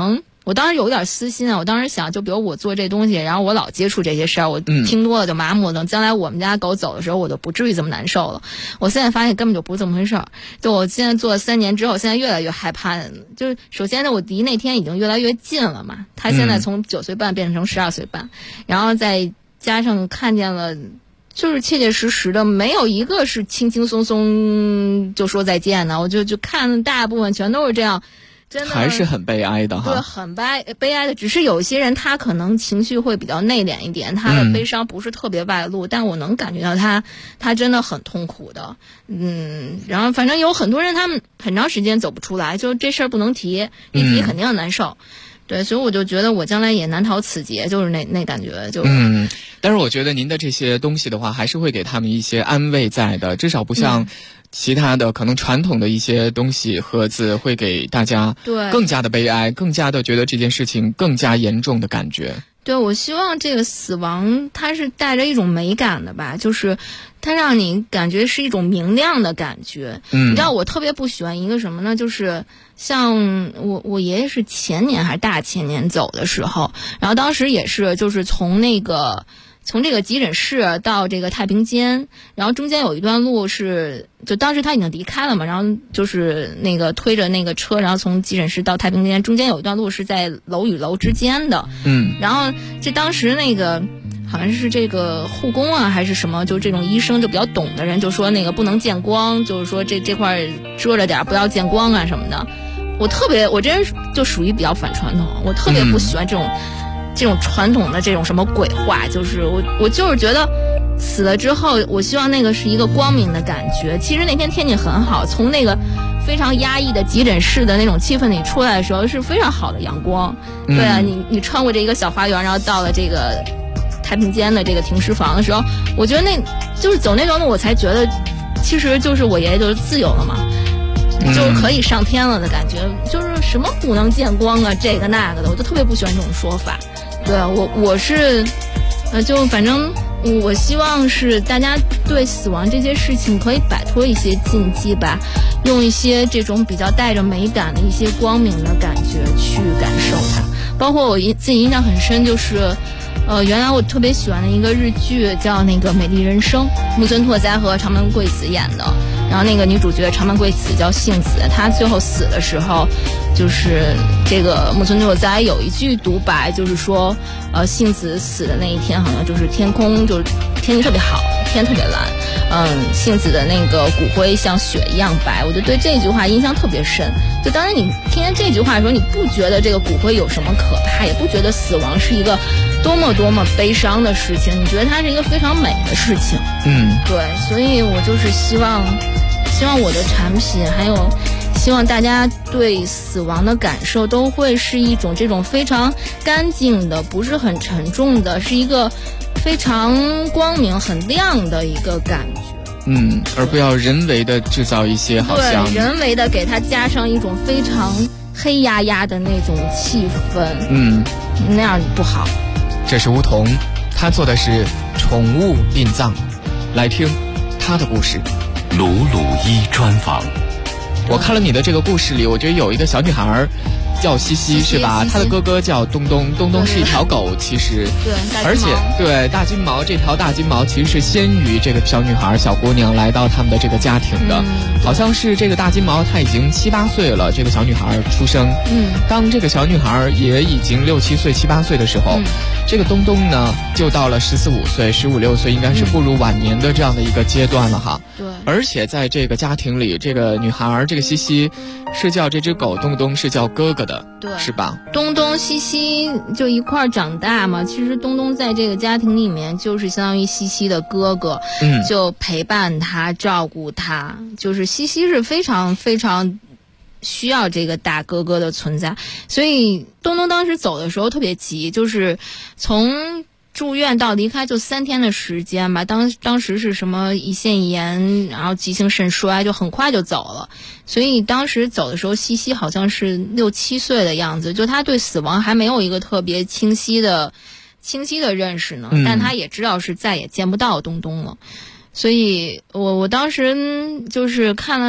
我当时有点私心啊，我当时想，就比如我做这东西，然后我老接触这些事儿，我听多了就麻木了，将来我们家狗走的时候，我就不至于这么难受了。我现在发现根本就不是这么回事儿。就我现在做了3年之后，现在越来越害怕。就是首先呢，我离那天已经越来越近了嘛，它现在从9岁半变成12岁半，然后再加上看见了。就是切切实实的，没有一个是轻轻松松就说再见的。我就看大部分全都是这样，真的还是很悲哀的哈。 对，很悲哀的。只是有些人他可能情绪会比较内敛一点，他的悲伤不是特别外露，但我能感觉到他真的很痛苦的。然后反正有很多人他们很长时间走不出来，就这事儿不能提，一提肯定很难受。对，所以我就觉得我将来也难逃此劫，就是那感觉就。 但是我觉得您的这些东西的话，还是会给他们一些安慰在的，至少不像其他的可能传统的一些东西盒子会给大家更加的悲哀，更加的觉得这件事情更加严重的感觉。 对，我希望这个死亡它是带着一种美感的吧，就是它让你感觉是一种明亮的感觉。你知道我特别不喜欢一个什么呢？就是像我爷爷是前年还是大前年走的时候，然后当时也是就是从这个急诊室到这个太平间，然后中间有一段路是，就当时他已经离开了嘛，然后就是那个推着那个车，然后从急诊室到太平间，中间有一段路是在楼与楼之间的。然后这当时那个好像是这个护工啊还是什么，就这种医生就比较懂的人就说那个不能见光，就是说这块遮着点，不要见光啊什么的。我这人就属于比较反传统，我特别不喜欢这种传统的这种什么鬼话，就是我就是觉得死了之后，我希望那个是一个光明的感觉。其实那天天气很好，从那个非常压抑的急诊室的那种气氛里出来的时候，是非常好的阳光。对啊，你穿过这一个小花园，然后到了这个太平间的这个停尸房的时候，我觉得那就是走那段路，我才觉得其实就是我爷爷就是自由了嘛。就是可以上天了的感觉，就是什么不能见光啊，这个那个的，我就特别不喜欢这种说法。对，我是，就反正我希望是大家对死亡这些事情可以摆脱一些禁忌吧，用一些这种比较带着美感的一些光明的感觉去感受它。包括我自己印象很深，就是原来我特别喜欢的一个日剧叫那个《美丽人生》，木村拓哉和长门贵子演的。然后那个女主角长门贵子叫幸子，她最后死的时候，就是这个木村拓哉有一句独白，就是说，幸子死的那一天好像就是天空就是天气特别好，天特别蓝，幸子的那个骨灰像雪一样白，我就对这句话印象特别深。就当然你听见这句话的时候，你不觉得这个骨灰有什么可怕，也不觉得死亡是一个多么多么悲伤的事情，你觉得它是一个非常美的事情。对，所以我就是希望我的产品，还有希望大家对死亡的感受都会是一种这种非常干净的，不是很沉重的，是一个非常光明很亮的一个感觉。 而不要人为的制造一些好像对人为的给它加上一种非常黑压压的那种气氛，那样不好。 这是梧桐，他做的是宠物殡葬，来听他的故事。 鲁鲁一专访。 我看了你的这个故事里，我觉得有一个小女孩叫西西是吧？她的哥哥叫东东，东东是一条狗，其实对， 而且对大金毛，这条大金毛其实是先于这个小女孩小姑娘来到他们的这个家庭的，好像是这个大金毛她已经7、8岁了，这个小女孩出生，当这个小女孩也已经6、7岁、7、8岁的时候，这个东东呢就到了14、15岁、15、16岁，应该是步入晚年的这样的一个阶段了哈。 对， 而且在这个家庭里，这个女孩这个西西是叫这只狗东东是叫哥哥的， 对， 是吧？ 东东西西就一块长大嘛。其实东东在这个家庭里面就是相当于西西的哥哥，就陪伴他、照顾他。就是西西是非常非常需要这个大哥哥的存在，所以东东当时走的时候特别急，就是从住院到离开就3天的时间吧，当时是什么胰腺炎，然后急性肾衰，就很快就走了。所以当时走的时候，西西好像是6、7岁的样子，就他对死亡还没有一个特别清晰的认识呢，但他也知道是再也见不到东东了。所以我当时就是看了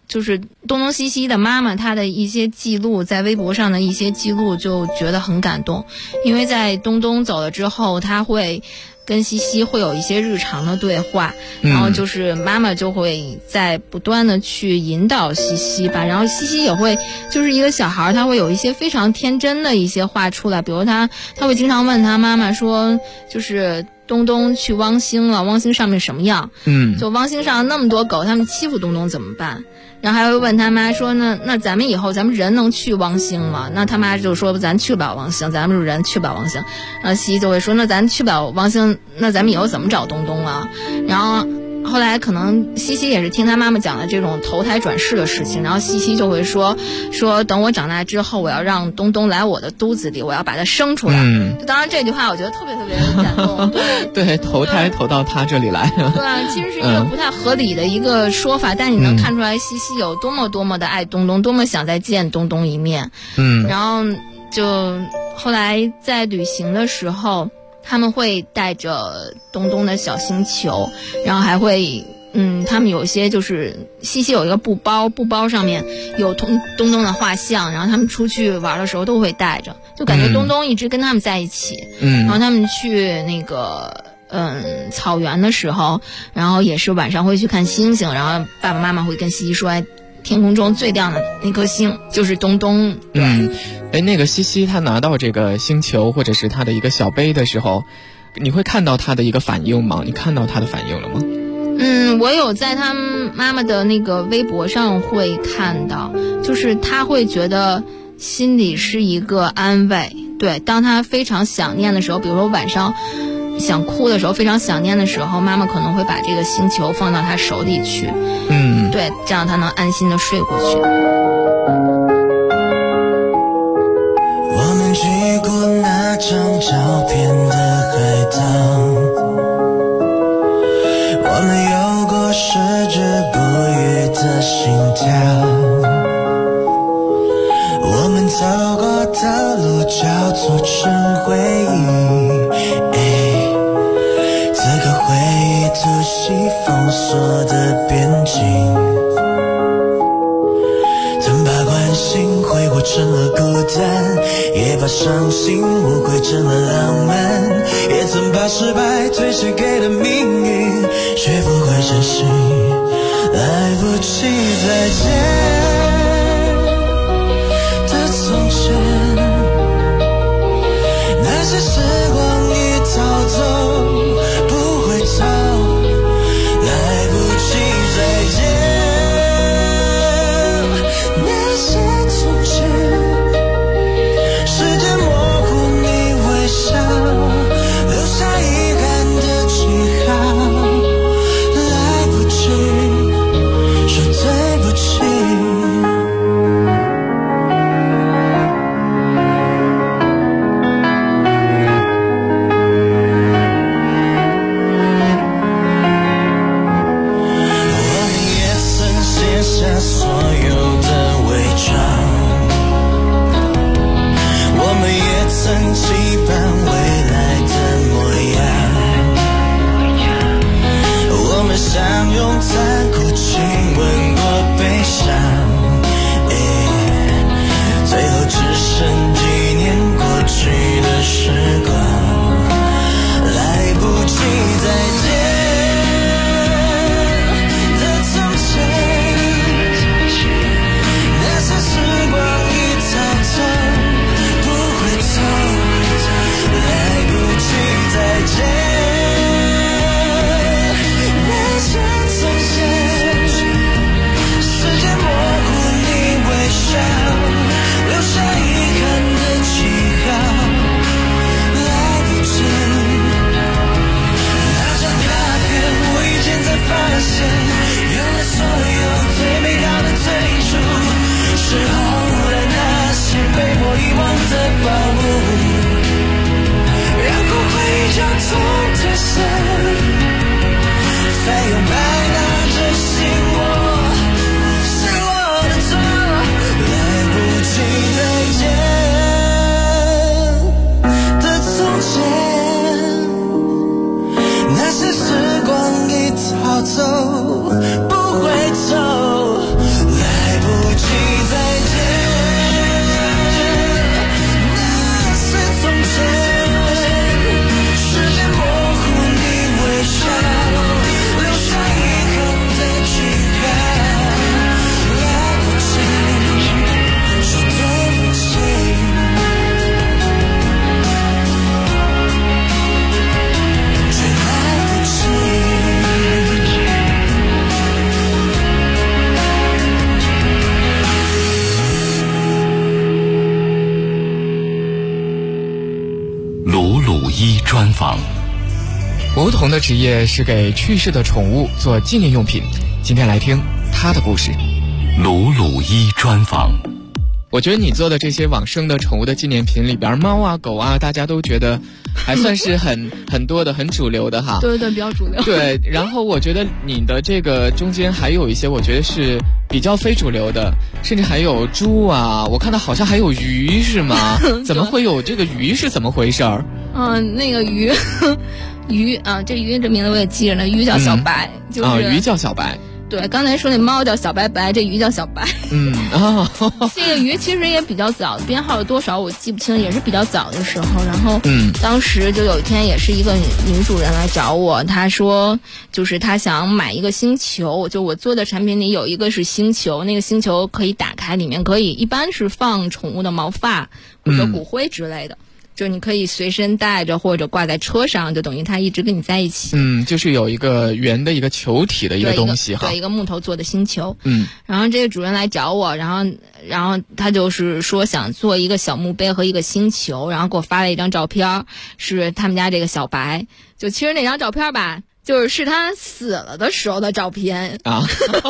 就是东东西西的妈妈她的一些记录，在微博上的一些记录，就觉得很感动。因为在东东走了之后，她会跟西西会有一些日常的对话，然后就是妈妈就会在不断的去引导西西吧，然后西西也会就是一个小孩，他会有一些非常天真的一些话出来，比如他会经常问他妈妈说，就是东东去汪星了，汪星上面什么样？就汪星上那么多狗，他们欺负东东怎么办？然后还会问他妈说，那咱们以后咱们人能去汪星吗？那他妈就说咱去不了汪星，咱们人去不了汪星。然后西西就会说，那咱去不了汪星，那咱们以后怎么找东东啊？然后后来可能西西也是听他妈妈讲的这种投胎转世的事情，然后西西就会说等我长大之后，我要让东东来我的肚子里，我要把他生出来。当然这句话我觉得特别特别感动。 对，投胎投到他这里来。 对啊，其实是一个不太合理的一个说法，但你能看出来西西有多么多么的爱东东，多么想再见东东一面。然后就后来在旅行的时候，他们会带着东东的小星球，然后还会他们有一些就是西西有一个布包上面有东东的画像，然后他们出去玩的时候都会带着，就感觉东东一直跟他们在一起。然后他们去那个草原的时候，然后也是晚上会去看星星，然后爸爸妈妈会跟西西说，天空中最亮的那颗星就是东东。 那个西西他拿到这个星球或者是他的一个小杯的时候，你会看到他的一个反应吗？你看到他的反应了吗？ 我有在他妈妈的那个微博上会看到，就是他会觉得心里是一个安慰。对，当他非常想念的时候，比如说晚上想哭的时候，非常想念的时候，妈妈可能会把这个星球放到他手里去。对，这样他能安心的睡过去。 我们去过那张照片的海岛，我们有过矢志不渝的心跳，我们走过的路交错成回忆，此刻回忆突袭封锁的边境，曾把关心挥霍成了孤单，也把伤心误会成了浪漫，也曾把失败推卸给了命运，学不会珍惜，来不及再见的从前，那些时光一逃走不回头，来不及再见那些从前，时间模糊你微笑，留下遗憾的记号，来不及说对不起。我们也曾卸下所有的伪装，我们也曾期盼未来的模样，我们相拥残酷亲吻过悲伤，最后只剩纪念过去的时光，来不及再见的从前， 梧桐的职业是给去世的宠物做纪念用品。今天来听他的故事。 鲁鲁一专访。 我觉得你做的这些往生的宠物的纪念品里边，猫啊狗啊大家都觉得还算是很多的很主流的哈。 对，比较主流。 对，然后我觉得你的这个中间还有一些我觉得是比较非主流的，甚至还有猪啊，我看到好像还有鱼是吗？怎么会有这个鱼是怎么回事儿？ 那个鱼啊，这鱼这名字我也记着呢，鱼叫小白，就是鱼叫小白。 对，刚才说那猫叫小白白，这鱼叫小白。这个鱼其实也比较早，编号有多少我记不清，也是比较早的时候。然后，当时就有一天也是一个女主人来找我，她说就是她想买一个星球，就我做的产品里有一个是星球，那个星球可以打开，里面可以一般是放宠物的毛发或者骨灰之类的。就你可以随身带着或者挂在车上，就等于它一直跟你在一起。 就是有一个圆的一个球体的一个东西哈。 对，一个木头做的星球。然后这个主人来找我，然后他就是说想做一个小墓碑和一个星球，然后给我发了一张照片，是他们家这个小白。就其实那张照片吧，是他死了的时候的照片啊。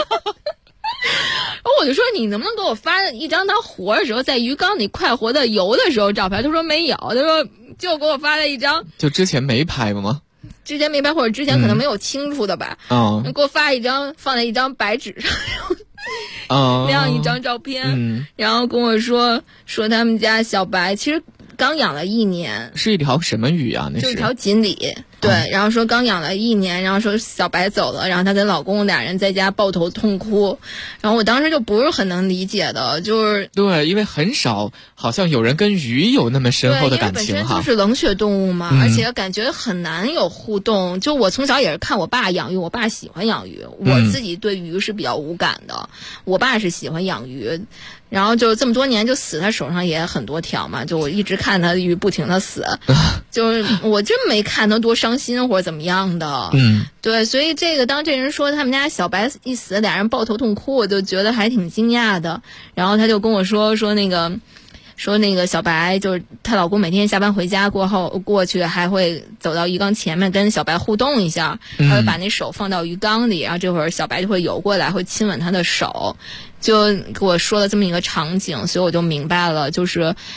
我就说你能不能给我发一张他活的时候在鱼缸里快活的游的时候照片？他说没有，他说就给我发了一张， 就之前没拍吗？ 之前没拍，或者之前可能没有清楚的吧。给我发一张，放在一张白纸上，那样一张照片，然后跟我说他们家小白其实刚养了1年。 是一条什么鱼啊？那是一条锦鲤。对，然后说刚养了1年，然后说小白走了，然后她跟老公俩人在家抱头痛哭，然后我当时就不是很能理解的， 对，因为很少好像有人跟鱼有那么深厚的感情哈。 因为本身就是冷血动物嘛，而且感觉很难有互动。就我从小也是看我爸养鱼，我爸喜欢养鱼，我自己对鱼是比较无感的，我爸是喜欢养鱼。然后就这么多年就死，他手上也很多条嘛，就我一直看他的鱼不停的死，就是我真没看他多伤心或者怎么样的。对，所以当这人说他们家小白一死，俩人抱头痛哭，我就觉得还挺惊讶的。然后他就跟我说那个小白就是她老公每天下班回家过去还会走到鱼缸前面跟小白互动一下，他会把那手放到鱼缸里，然后这会儿小白就会游过来，会亲吻他的手，就给我说了这么一个场景，所以我就明白了，就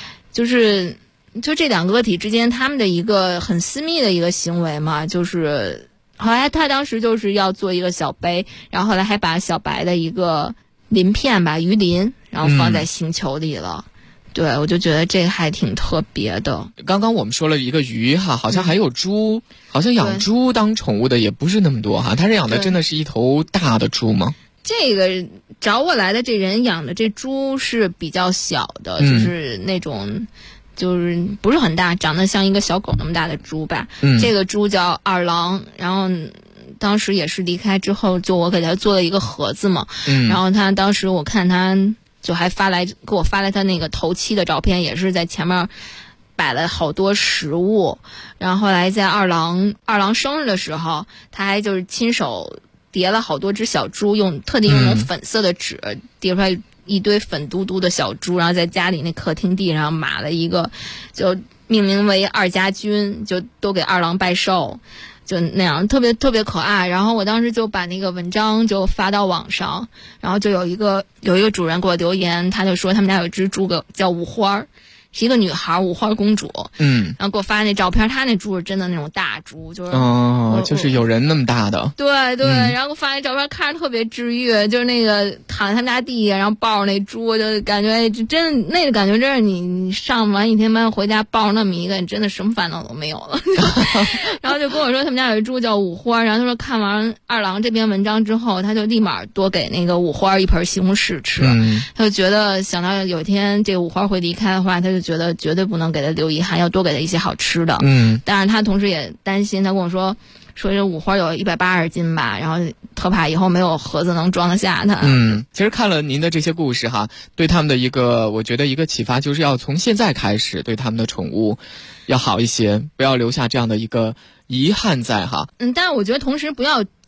这两个个体之间他们的一个很私密的一个行为嘛，就是后来他当时就是要做一个小碑，然后后来还把小白的一个鳞片吧，鱼鳞，然后放在星球里了。对，我就觉得这个还挺特别的。 刚刚我们说了一个鱼哈，好像还有猪，好像养猪当宠物的也不是那么多哈。他是养的真的是一头大的猪吗？ 这个找我来的这人养的这猪是比较小的，就是那种就是不是很大，长得像一个小狗那么大的猪吧。这个猪叫二郎，然后当时也是离开之后，就我给他做了一个盒子嘛。然后他当时我看他就还给我发来他那个头七的照片，也是在前面摆了好多食物。然后后来在二郎生日的时候，他还就是亲手叠了好多只小猪，特地用那种粉色的纸叠出来一堆粉嘟嘟的小猪，然后在家里那客厅地上码了一个，就命名为二家军，就都给二郎拜寿。就那样特别特别可爱。然后我当时就把那个文章就发到网上，然后就有一个主人给我留言，他就说他们家有一只猪叫五花，是一个女孩，五花公主。然后给我发那照片，他那猪是真的那种大猪， 就是有人那么大的。 对对，然后给我发那照片，看着特别治愈，就是那个躺在他们家地下，然后抱着那猪，就感觉真那个感觉真是你上完一天班回家抱着那么一个，你真的什么烦恼都没有了。然后就跟我说他们家有一猪叫五花，然后他说看完二郎这篇文章之后，他就立马多给那个五花一盆西红柿吃。他就觉得想到有一天这个五花会离开的话，他就觉得绝对不能给他留遗憾，要多给他一些好吃的。但是他同时也担心，他跟我说这五花有180斤吧，然后特怕以后没有盒子能装得下它。 其实看了您的这些故事哈，对他们的我觉得一个启发就是要从现在开始对他们的宠物要好一些，不要留下这样的一个遗憾在哈。 但是我觉得同时不要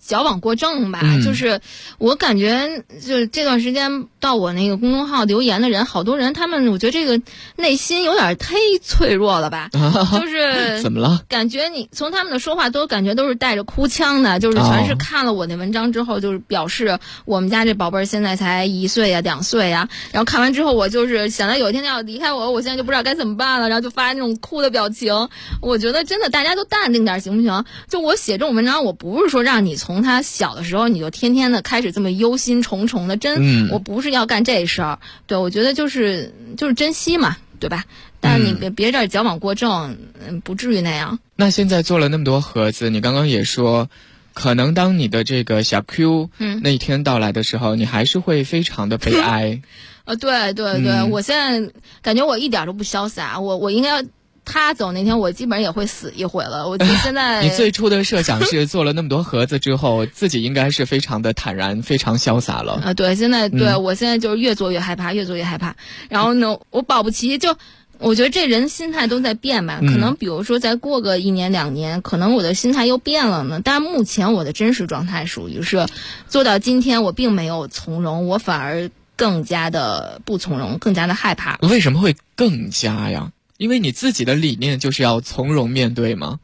矫枉过正吧，就是我感觉就这段时间到我那个公众号留言的人，好多人他们我觉得这个内心有点忒脆弱了吧，就是怎么了？ 感觉你从他们的说话都感觉都是带着哭腔的，就是全是看了我那文章之后，就是表示我们家这宝贝儿现在才1岁呀、2岁呀，然后看完之后我就是想到有一天他要离开我现在就不知道该怎么办了，然后就发那种哭的表情。我觉得真的大家都淡定点行不行？就我写这种文章，我不是说让你从他小的时候你就天天的开始这么忧心忡忡的，我不是要干这事儿。对，我觉得就是珍惜嘛，对吧？但你别这儿矫枉过正，不至于那样。 那现在做了那么多盒子，你刚刚也说，可能当你的这个小 Q 那一天到来的时候，你还是会非常的悲哀。 对对对，我现在感觉我一点都不潇洒，我应该。他走那天，我基本上也会死一回了。我觉得现在你最初的设想是做了那么多盒子之后，自己应该是非常的坦然、非常潇洒了。 对，现在我现在就是越做越害怕，越做越害怕。然后呢，我保不齐就，我觉得这人心态都在变吧。可能比如说再过个1年2年，可能我的心态又变了呢。但目前我的真实状态属于是做到今天，我并没有从容，我反而更加的不从容，更加的害怕。 为什么会更加呀？因为你自己的理念就是要从容面对吗？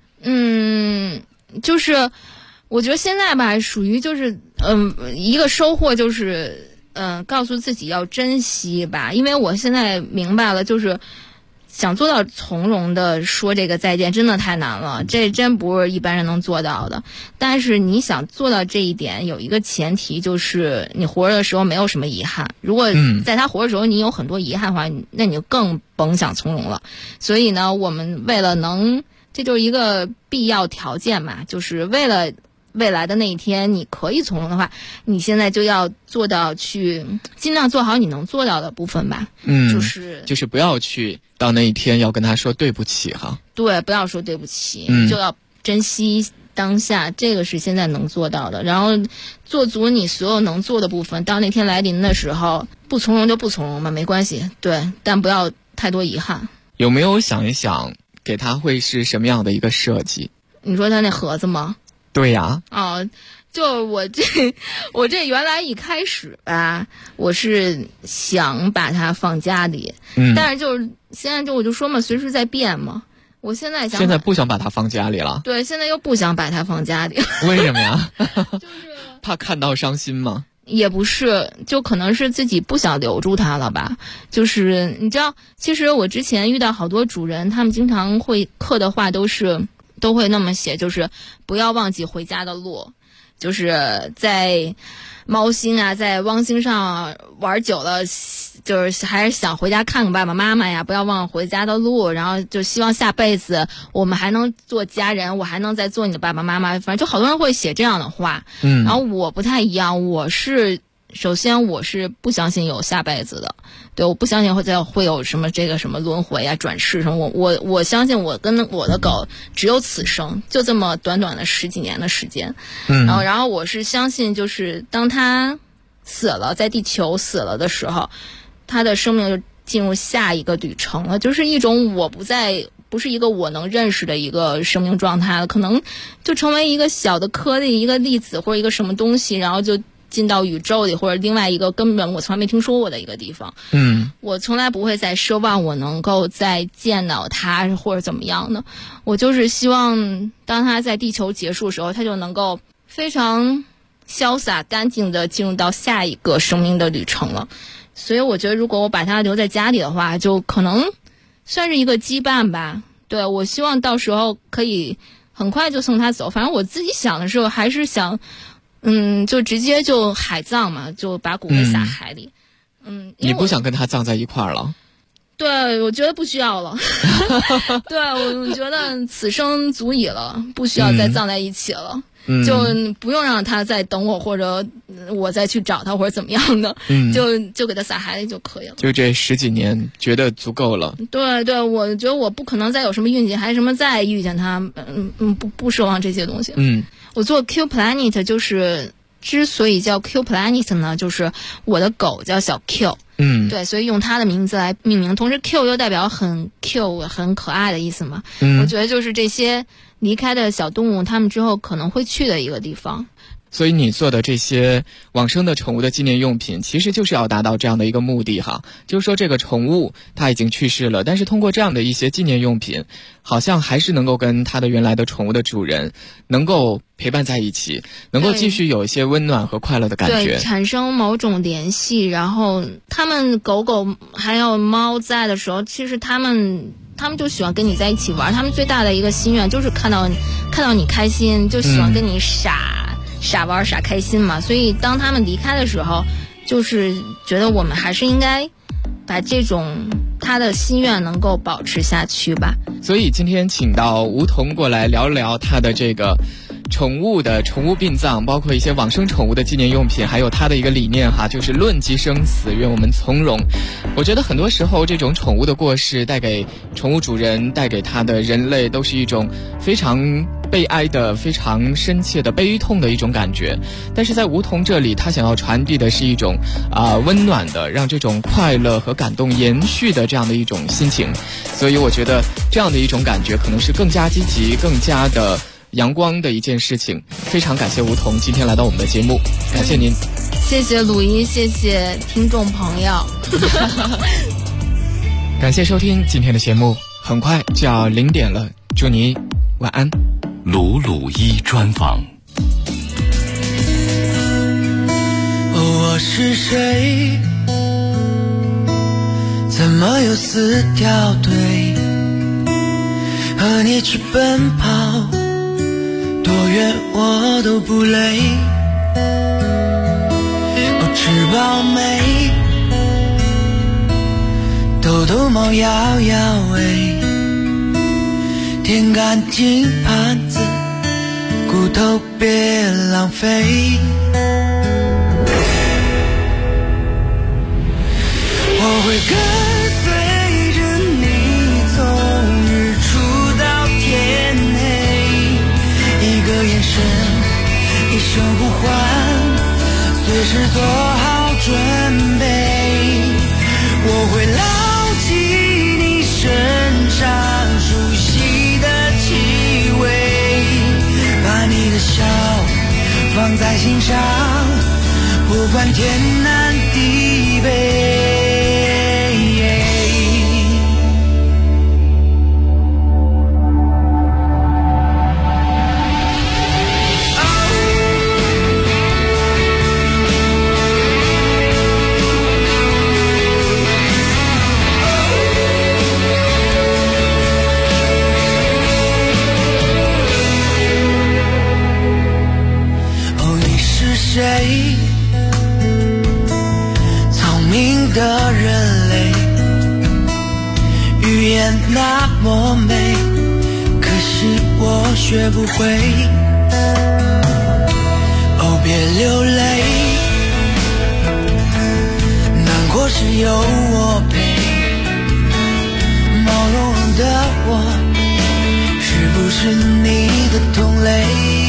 就是我觉得现在吧，属于就是一个收获就是告诉自己要珍惜吧，因为我现在明白了，就是想做到从容的说这个再见真的太难了，这真不是一般人能做到的。但是你想做到这一点，有一个前提就是你活着的时候没有什么遗憾。如果在他活着的时候你有很多遗憾的话，那你就更甭想从容了。所以呢，我们为了这就是一个必要条件嘛，就是为了未来的那一天你可以从容的话，你现在就要做到去尽量做好你能做到的部分吧。就是不要去到那一天要跟他说对不起哈。 对，不要说对不起，就要珍惜当下，这个是现在能做到的。然后做足你所有能做的部分，到那天来临的时候，不从容就不从容嘛，没关系。对，但不要太多遗憾。 有没有想一想给他会是什么样的一个设计？ 你说他那盒子吗？ 对呀。 就我这原来一开始吧，我是想把它放家里，但是就是现在我就说嘛，随时在变嘛。我现在不想把它放家里了。 对，现在又不想把它放家里。 为什么呀？就是怕看到伤心吗？ 也不是，就可能是自己不想留住它了吧。就是你知道，其实我之前遇到好多主人，他们经常会刻的话都会那么写，就是不要忘记回家的路。就是在猫星啊，在汪星上玩久了，就是还是想回家看看爸爸妈妈呀，不要忘了回家的路。然后就希望下辈子我们还能做家人，我还能再做你的爸爸妈妈。反正就好多人会写这样的话。然后我不太一样，首先我是不相信有下辈子的。对，我不相信会有什么这个什么轮回啊、转世什么。我相信我跟我的狗只有此生，就这么短短的10几年的时间。然后我是相信，就是当它死了，在地球死了的时候，它的生命就进入下一个旅程了，就是一种不是一个我能认识的一个生命状态了，可能就成为一个小的颗粒、一个粒子或者一个什么东西，然后就进到宇宙里，或者另外一个根本我从来没听说过的一个地方。我从来不会再奢望我能够再见到他或者怎么样的，我就是希望当他在地球结束的时候，他就能够非常潇洒干净的进入到下一个生命的旅程了。所以我觉得如果我把他留在家里的话，就可能算是一个羁绊吧。对，我希望到时候可以很快就送他走。反正我自己想的时候还是想就直接就海葬嘛，就把骨灰撒海里。 你不想跟他葬在一块儿了？ 对，我觉得不需要了。对，我觉得此生足矣了，不需要再葬在一起了。就不用让他再等我，或者我再去找他，或者怎么样的。就给他撒海里就可以了。就这10几年，觉得足够了。 对对，我觉得我不可能再有什么运气，还什么再遇见他。不奢望这些东西。我做 Q Planet 就是之所以叫 Q Planet 呢，就是我的狗叫小 Q。对，所以用它的名字来命名，同时 Q 又代表很 Q 很可爱的意思嘛。我觉得就是这些离开的小动物，它们之后可能会去的一个地方。 所以你做的这些往生的宠物的纪念用品，其实就是要达到这样的一个目的哈，就是说这个宠物它已经去世了，但是通过这样的一些纪念用品，好像还是能够跟它的原来的宠物的主人能够陪伴在一起，能够继续有一些温暖和快乐的感觉， 对，产生某种联系。然后他们狗狗还有猫在的时候，其实他们就喜欢跟你在一起玩，他们最大的一个心愿就是看到你开心，就喜欢跟你傻玩傻开心嘛。所以当他们离开的时候，就是觉得我们还是应该把这种他的心愿能够保持下去吧。 所以今天请到梧桐过来聊聊他的这个宠物殡葬，包括一些往生宠物的纪念用品，还有他的一个理念哈，就是论及生死，愿我们从容。我觉得很多时候这种宠物的过世带给宠物主人，带给他的人类，都是一种非常悲哀的、非常深切的悲痛的一种感觉。但是在梧桐这里，他想要传递的是一种温暖的，让这种快乐和感动延续的这样的一种心情。所以我觉得这样的一种感觉可能是更加积极、更加的阳光的一件事情。非常感谢梧桐今天来到我们的节目，感谢您。 谢谢鲁一，谢谢听众朋友。 感谢收听今天的节目，很快就要0点了，祝你晚安。 鲁鲁一专访。 我是谁？怎么又撕掉腿？和你去奔跑，多远我都不累。我吃饱没？偷偷猫摇摇尾，舔干净盘子，骨头别浪费。我会跟随着你从日出到天黑，一个眼神，一声呼唤，随时做好准备。我会牢记你身上熟悉的气味，把你的笑放在心上，不管天南地北。谁？聪明的人类，语言那么美，可惜我学不会。哦，别流泪，难过时有我陪。毛茸茸的我，是不是你的同类？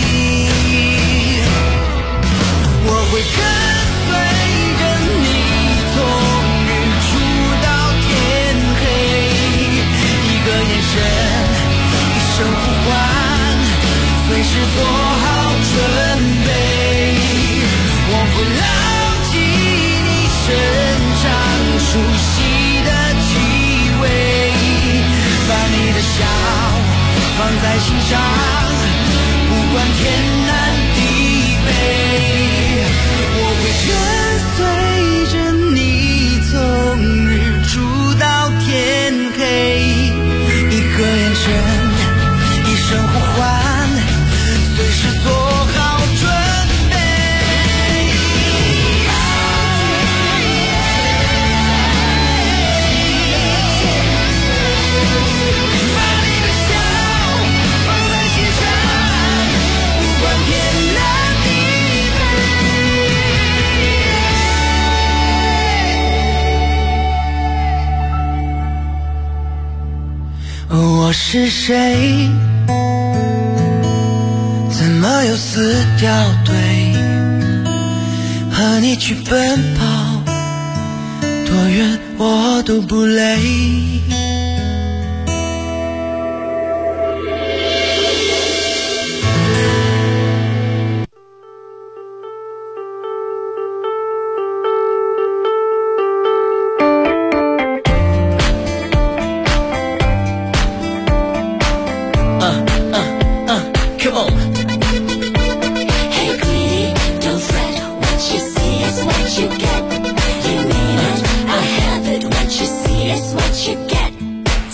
我会跟随着你从日出到天黑，一个眼神，一声呼唤，随时做好准备。我会牢记你身上熟悉的气味，把你的笑放在心上，不管天南地北。跟随着你从日出到天黑，一个眼神，一声呼唤，随时做好准备。把你的笑放在心上，不管天南地北。我是谁？怎么又撕掉腿？和你去奔跑，多远我都不累。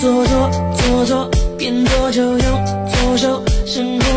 做，边做就用左手生活。